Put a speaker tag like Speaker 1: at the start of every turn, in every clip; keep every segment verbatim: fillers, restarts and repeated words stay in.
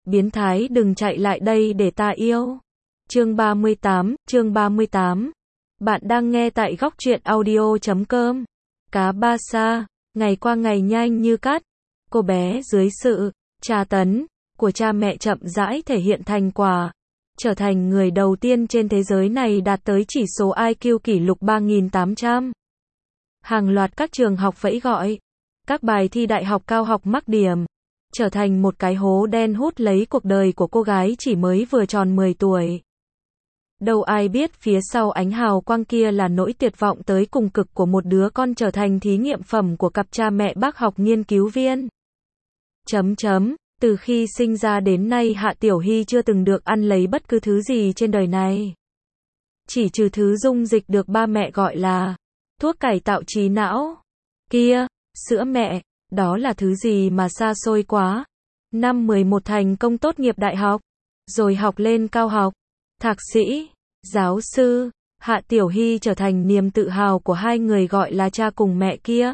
Speaker 1: Biến thái đừng chạy lại đây để ta yêu. Chương ba mươi tám, chương ba mươi tám. Bạn đang nghe tại góc truyện audio chấm com. Cá ba sa, ngày qua ngày nhanh như cắt. Cô bé dưới sự tra tấn của cha mẹ chậm rãi thể hiện thành quả, trở thành người đầu tiên trên thế giới này đạt tới chỉ số i kiu kỷ lục ba nghìn tám trăm. Hàng loạt các trường học vẫy gọi, các bài thi đại học cao học mắc điểm, trở thành một cái hố đen hút lấy cuộc đời của cô gái chỉ mới vừa tròn mười tuổi. Đâu ai biết phía sau ánh hào quang kia là nỗi tuyệt vọng tới cùng cực của một đứa con trở thành thí nghiệm phẩm của cặp cha mẹ bác học nghiên cứu viên. Chấm chấm, từ khi sinh ra đến nay Hạ Tiểu Hy chưa từng được ăn lấy bất cứ thứ gì trên đời này. Chỉ trừ thứ dung dịch được ba mẹ gọi là thuốc cải tạo trí não. Kia, sữa mẹ, đó là thứ gì mà xa xôi quá. Năm mười một thành công tốt nghiệp đại học, rồi học lên cao học, thạc sĩ, giáo sư, Hạ Tiểu Hy trở thành niềm tự hào của hai người gọi là cha cùng mẹ kia.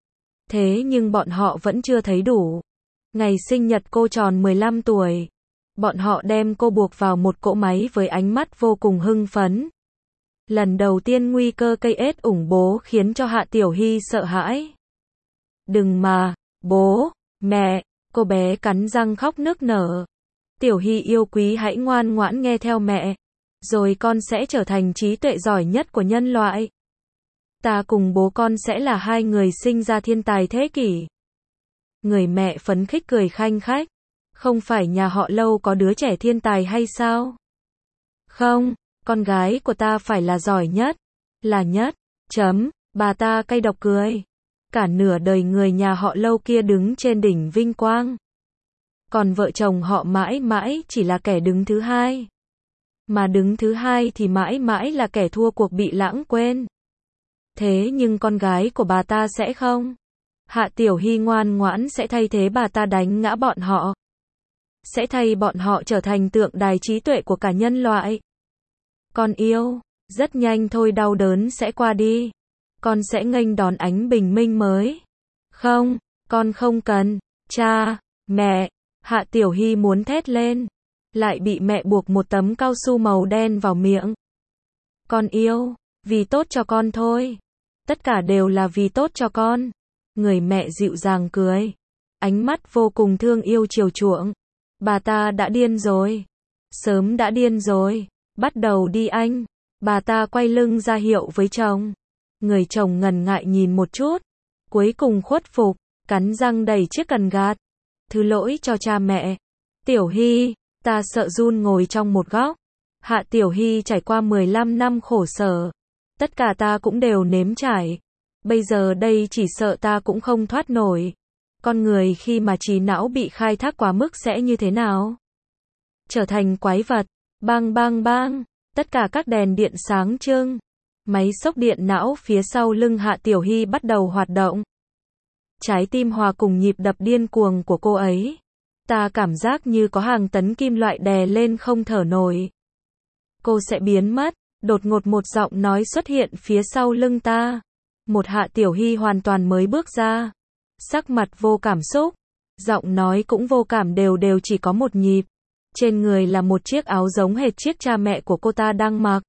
Speaker 1: Thế nhưng bọn họ vẫn chưa thấy đủ. Ngày sinh nhật cô tròn mười lăm tuổi, bọn họ đem cô buộc vào một cỗ máy với ánh mắt vô cùng hưng phấn. Lần đầu tiên nguy cơ cây ết ủng bố khiến cho Hạ Tiểu Hy sợ hãi. Đừng mà, bố, mẹ, cô bé cắn răng khóc nức nở. Tiểu Hy yêu quý hãy ngoan ngoãn nghe theo mẹ, rồi con sẽ trở thành trí tuệ giỏi nhất của nhân loại. Ta cùng bố con sẽ là hai người sinh ra thiên tài thế kỷ. Người mẹ phấn khích cười khanh khách. Không phải nhà họ Lâu có đứa trẻ thiên tài hay sao? Không, con gái của ta phải là giỏi nhất, là nhất, chấm, bà ta cay độc cười. Cả nửa đời người nhà họ Lâu kia đứng trên đỉnh vinh quang. Còn vợ chồng họ mãi mãi chỉ là kẻ đứng thứ hai. Mà đứng thứ hai thì mãi mãi là kẻ thua cuộc bị lãng quên. Thế nhưng con gái của bà ta sẽ không. Hạ Tiểu Hy ngoan ngoãn sẽ thay thế bà ta đánh ngã bọn họ. Sẽ thay bọn họ trở thành tượng đài trí tuệ của cả nhân loại. Con yêu, rất nhanh thôi đau đớn sẽ qua đi. Con sẽ nghênh đón ánh bình minh mới. Không, con không cần. Cha, mẹ, Hạ Tiểu Hy muốn thét lên. Lại bị mẹ buộc một tấm cao su màu đen vào miệng. Con yêu, vì tốt cho con thôi. Tất cả đều là vì tốt cho con. Người mẹ dịu dàng cười. Ánh mắt vô cùng thương yêu chiều chuộng. Bà ta đã điên rồi. Sớm đã điên rồi. Bắt đầu đi anh. Bà ta quay lưng ra hiệu với chồng. Người chồng ngần ngại nhìn một chút. Cuối cùng khuất phục. Cắn răng đẩy chiếc cần gạt. Thứ lỗi cho cha mẹ. Tiểu Hy, ta sợ run ngồi trong một góc. Hạ Tiểu Hy trải qua mười lăm năm khổ sở. Tất cả ta cũng đều nếm trải. Bây giờ đây chỉ sợ ta cũng không thoát nổi. Con người khi mà trí não bị khai thác quá mức sẽ như thế nào? Trở thành quái vật. Bang bang bang. Tất cả các đèn điện sáng trưng. Máy xốc điện não phía sau lưng Hạ Tiểu Hy bắt đầu hoạt động. Trái tim hòa cùng nhịp đập điên cuồng của cô ấy. Ta cảm giác như có hàng tấn kim loại đè lên không thở nổi. Cô sẽ biến mất. Đột ngột một giọng nói xuất hiện phía sau lưng ta. Một Hạ Tiểu Hy hoàn toàn mới bước ra. Sắc mặt vô cảm xúc. Giọng nói cũng vô cảm đều đều chỉ có một nhịp. Trên người là một chiếc áo giống hệt chiếc cha mẹ của cô ta đang mặc.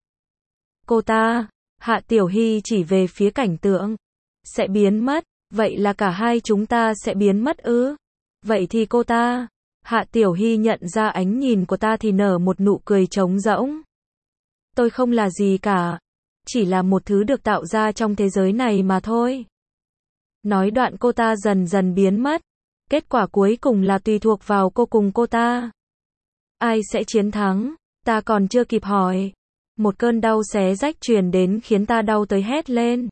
Speaker 1: Cô ta, Hạ Tiểu Hy chỉ về phía cảnh tượng. Sẽ biến mất. Vậy là cả hai chúng ta sẽ biến mất ư? Vậy thì cô ta, Hạ Tiểu Hy nhận ra ánh nhìn của ta thì nở một nụ cười trống rỗng. Tôi không là gì cả. Chỉ là một thứ được tạo ra trong thế giới này mà thôi. Nói đoạn cô ta dần dần biến mất. Kết quả cuối cùng là tùy thuộc vào cô cùng cô ta. Ai sẽ chiến thắng? Ta còn chưa kịp hỏi. Một cơn đau xé rách truyền đến khiến ta đau tới hét lên.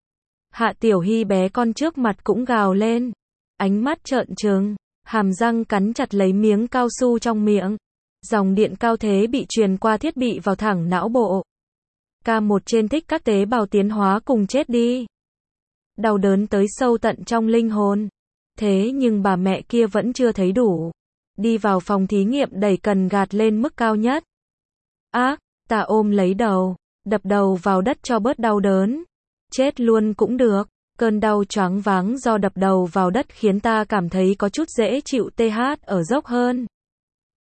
Speaker 1: Hạ Tiểu Hy bé con trước mặt cũng gào lên. Ánh mắt trợn trừng. Hàm răng cắn chặt lấy miếng cao su trong miệng. Dòng điện cao thế bị truyền qua thiết bị vào thẳng não bộ. Ca một trên thích các tế bào tiến hóa cùng chết đi. Đau đớn tới sâu tận trong linh hồn. Thế nhưng bà mẹ kia vẫn chưa thấy đủ. Đi vào phòng thí nghiệm đẩy cần gạt lên mức cao nhất. Ác, ta ôm lấy đầu. Đập đầu vào đất cho bớt đau đớn. Chết luôn cũng được. Cơn đau choáng váng do đập đầu vào đất khiến ta cảm thấy có chút dễ chịu th ở dốc hơn.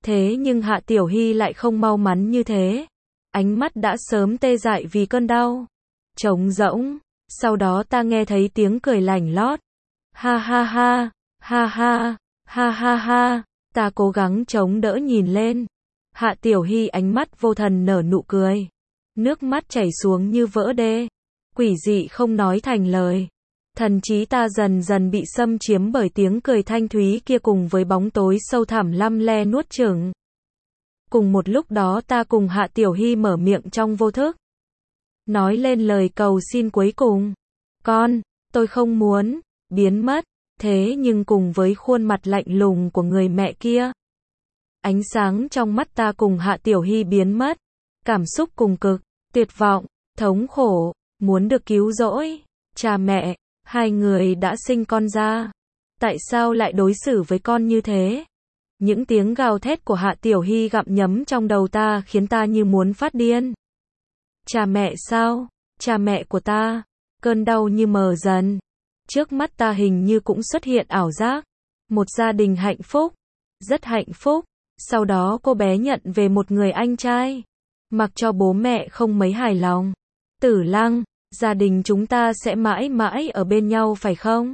Speaker 1: Thế nhưng Hạ Tiểu Hy lại không mau mắn như thế. Ánh mắt đã sớm tê dại vì cơn đau. Trống rỗng. Sau đó ta nghe thấy tiếng cười lảnh lót. Ha ha ha, ha ha, ha ha ha. Ta cố gắng chống đỡ nhìn lên. Hạ Tiểu Hy ánh mắt vô thần nở nụ cười. Nước mắt chảy xuống như vỡ đê. Quỷ dị không nói thành lời. Thần trí ta dần dần bị xâm chiếm bởi tiếng cười thanh thúy kia cùng với bóng tối sâu thẳm lăm le nuốt chửng. Cùng một lúc đó ta cùng Hạ Tiểu Hy mở miệng trong vô thức. Nói lên lời cầu xin cuối cùng. Con, tôi không muốn biến mất. Thế nhưng cùng với khuôn mặt lạnh lùng của người mẹ kia, ánh sáng trong mắt ta cùng Hạ Tiểu Hy biến mất. Cảm xúc cùng cực, tuyệt vọng, thống khổ, muốn được cứu rỗi. Cha mẹ, hai người đã sinh con ra. Tại sao lại đối xử với con như thế? Những tiếng gào thét của Hạ Tiểu Hy gặm nhấm trong đầu ta khiến ta như muốn phát điên. Cha mẹ sao? Cha mẹ của ta. Cơn đau như mờ dần. Trước mắt ta hình như cũng xuất hiện ảo giác. Một gia đình hạnh phúc. Rất hạnh phúc. Sau đó cô bé nhận về một người anh trai. Mặc cho bố mẹ không mấy hài lòng. Tử Lăng, gia đình chúng ta sẽ mãi mãi ở bên nhau phải không?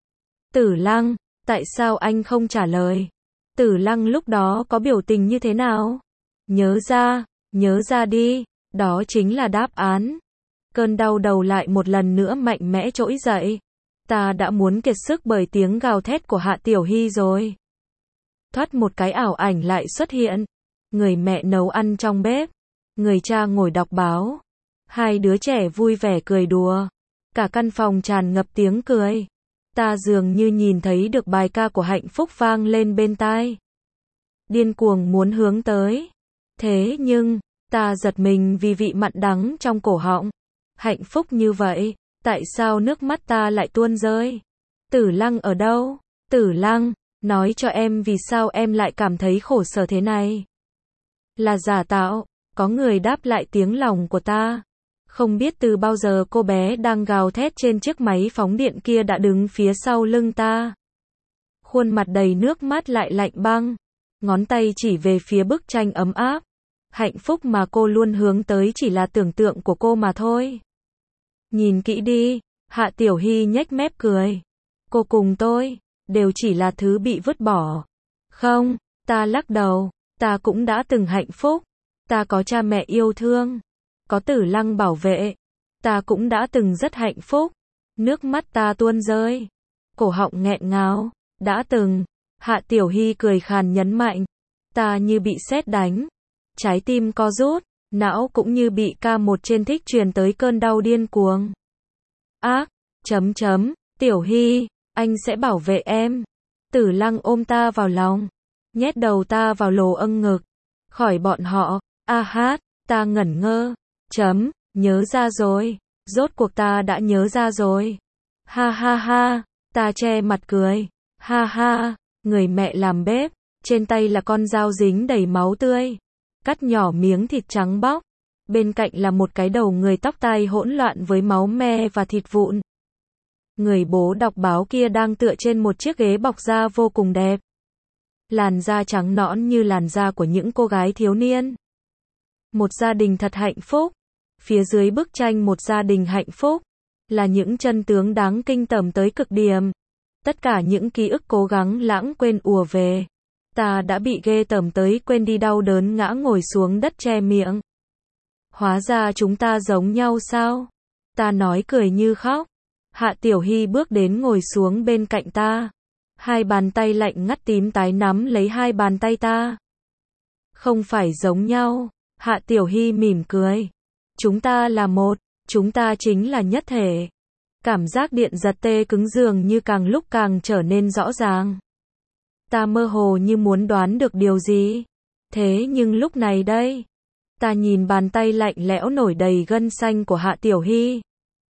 Speaker 1: Tử Lăng, tại sao anh không trả lời? Tử Lăng lúc đó có biểu tình như thế nào? Nhớ ra, nhớ ra đi, đó chính là đáp án. Cơn đau đầu lại một lần nữa mạnh mẽ trỗi dậy. Ta đã muốn kiệt sức bởi tiếng gào thét của Hạ Tiểu Hy rồi. Thoát một cái ảo ảnh lại xuất hiện. Người mẹ nấu ăn trong bếp. Người cha ngồi đọc báo. Hai đứa trẻ vui vẻ cười đùa. Cả căn phòng tràn ngập tiếng cười. Ta dường như nhìn thấy được bài ca của hạnh phúc vang lên bên tai. Điên cuồng muốn hướng tới. Thế nhưng, ta giật mình vì vị mặn đắng trong cổ họng. Hạnh phúc như vậy, tại sao nước mắt ta lại tuôn rơi? Tử Lăng ở đâu? Tử Lăng, nói cho em vì sao em lại cảm thấy khổ sở thế này. Là giả tạo, có người đáp lại tiếng lòng của ta. Không biết từ bao giờ cô bé đang gào thét trên chiếc máy phóng điện kia đã đứng phía sau lưng ta. Khuôn mặt đầy nước mắt lại lạnh băng. Ngón tay chỉ về phía bức tranh ấm áp. Hạnh phúc mà cô luôn hướng tới chỉ là tưởng tượng của cô mà thôi. Nhìn kỹ đi, Hạ Tiểu Hy nhếch mép cười. Cô cùng tôi, đều chỉ là thứ bị vứt bỏ. Không, ta lắc đầu, ta cũng đã từng hạnh phúc. Ta có cha mẹ yêu thương. Có Tử Lăng bảo vệ. Ta cũng đã từng rất hạnh phúc. Nước mắt ta tuôn rơi. Cổ họng nghẹn ngào. Đã từng. Hạ Tiểu Hy cười khàn nhấn mạnh. Ta như bị sét đánh. Trái tim co rút. Não cũng như bị ca một trên thích truyền tới cơn đau điên cuồng. Ác. Chấm chấm. Tiểu Hy. Anh sẽ bảo vệ em. Tử Lăng ôm ta vào lòng. Nhét đầu ta vào lồ âng ngực. Khỏi bọn họ. A hát. Ta ngẩn ngơ. Chấm, nhớ ra rồi. Rốt cuộc ta đã nhớ ra rồi. Ha ha ha, ta che mặt cười. Ha ha, người mẹ làm bếp. Trên tay là con dao dính đầy máu tươi. Cắt nhỏ miếng thịt trắng bóc. Bên cạnh là một cái đầu người tóc tai hỗn loạn với máu me và thịt vụn. Người bố đọc báo kia đang tựa trên một chiếc ghế bọc da vô cùng đẹp. Làn da trắng nõn như làn da của những cô gái thiếu niên. Một gia đình thật hạnh phúc. Phía dưới bức tranh một gia đình hạnh phúc. Là những chân tướng đáng kinh tởm tới cực điểm. Tất cả những ký ức cố gắng lãng quên ùa về. Ta đã bị ghê tởm tới quên đi đau đớn ngã ngồi xuống đất che miệng. Hóa ra chúng ta giống nhau sao? Ta nói cười như khóc. Hạ Tiểu Hy bước đến ngồi xuống bên cạnh ta. Hai bàn tay lạnh ngắt tím tái nắm lấy hai bàn tay ta. Không phải giống nhau. Hạ Tiểu Hy mỉm cười. Chúng ta là một, chúng ta chính là nhất thể. Cảm giác điện giật tê cứng dường như càng lúc càng trở nên rõ ràng. Ta mơ hồ như muốn đoán được điều gì. Thế nhưng lúc này đây, ta nhìn bàn tay lạnh lẽo nổi đầy gân xanh của Hạ Tiểu Hy.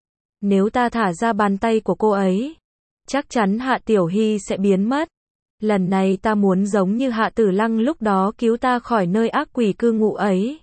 Speaker 1: Nếu ta thả ra bàn tay của cô ấy, chắc chắn Hạ Tiểu Hy sẽ biến mất. Lần này ta muốn giống như Hạ Tử Lăng lúc đó cứu ta khỏi nơi ác quỷ cư ngụ ấy.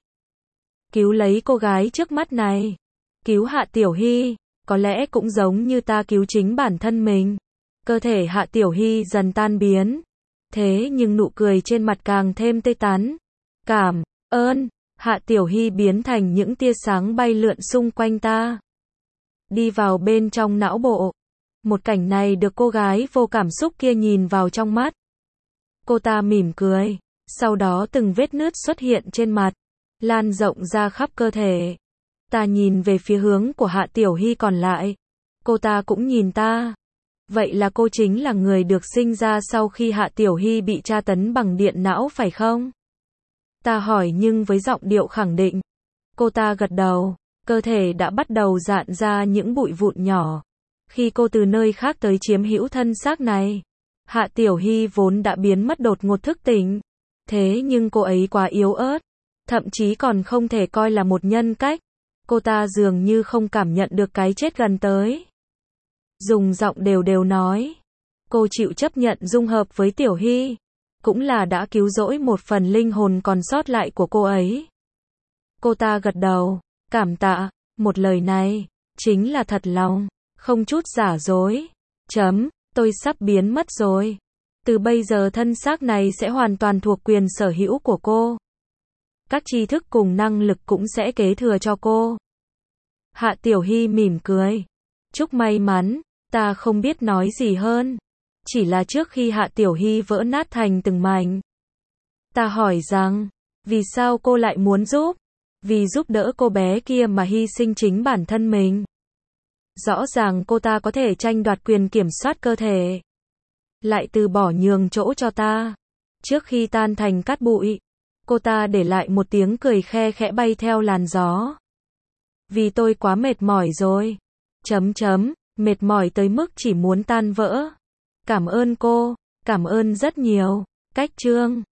Speaker 1: Cứu lấy cô gái trước mắt này. Cứu Hạ Tiểu Hy, có lẽ cũng giống như ta cứu chính bản thân mình. Cơ thể Hạ Tiểu Hy dần tan biến. Thế nhưng nụ cười trên mặt càng thêm tươi tắn. Cảm ơn. Hạ Tiểu Hy biến thành những tia sáng bay lượn xung quanh ta. Đi vào bên trong não bộ. Một cảnh này được cô gái vô cảm xúc kia nhìn vào trong mắt. Cô ta mỉm cười. Sau đó từng vết nứt xuất hiện trên mặt, lan rộng ra khắp cơ thể. Ta nhìn về phía hướng của Hạ Tiểu Hy còn lại. Cô ta cũng nhìn ta. Vậy là cô chính là người được sinh ra sau khi Hạ Tiểu Hy bị tra tấn bằng điện não phải không? Ta hỏi nhưng với giọng điệu khẳng định. Cô ta gật đầu. Cơ thể đã bắt đầu rạn ra những bụi vụn nhỏ. Khi cô từ nơi khác tới chiếm hữu thân xác này, Hạ Tiểu Hy vốn đã biến mất đột ngột thức tỉnh. Thế nhưng cô ấy quá yếu ớt, thậm chí còn không thể coi là một nhân cách. Cô ta dường như không cảm nhận được cái chết gần tới. Dùng giọng đều đều nói. Cô chịu chấp nhận dung hợp với Tiểu Hy. Cũng là đã cứu rỗi một phần linh hồn còn sót lại của cô ấy. Cô ta gật đầu. Cảm tạ. Một lời này chính là thật lòng, không chút giả dối. Chấm. Tôi sắp biến mất rồi. Từ bây giờ thân xác này sẽ hoàn toàn thuộc quyền sở hữu của cô. Các tri thức cùng năng lực cũng sẽ kế thừa cho cô. Hạ Tiểu Hy mỉm cười. Chúc may mắn. Ta không biết nói gì hơn. Chỉ là trước khi Hạ Tiểu Hy vỡ nát thành từng mảnh, ta hỏi rằng, vì sao cô lại muốn giúp? Vì giúp đỡ cô bé kia mà hy sinh chính bản thân mình. Rõ ràng cô ta có thể tranh đoạt quyền kiểm soát cơ thể, lại từ bỏ nhường chỗ cho ta. Trước khi tan thành cát bụi, cô ta để lại một tiếng cười khe khẽ bay theo làn gió. Vì tôi quá mệt mỏi rồi. Chấm chấm, mệt mỏi tới mức chỉ muốn tan vỡ. Cảm ơn cô, cảm ơn rất nhiều. Cách chương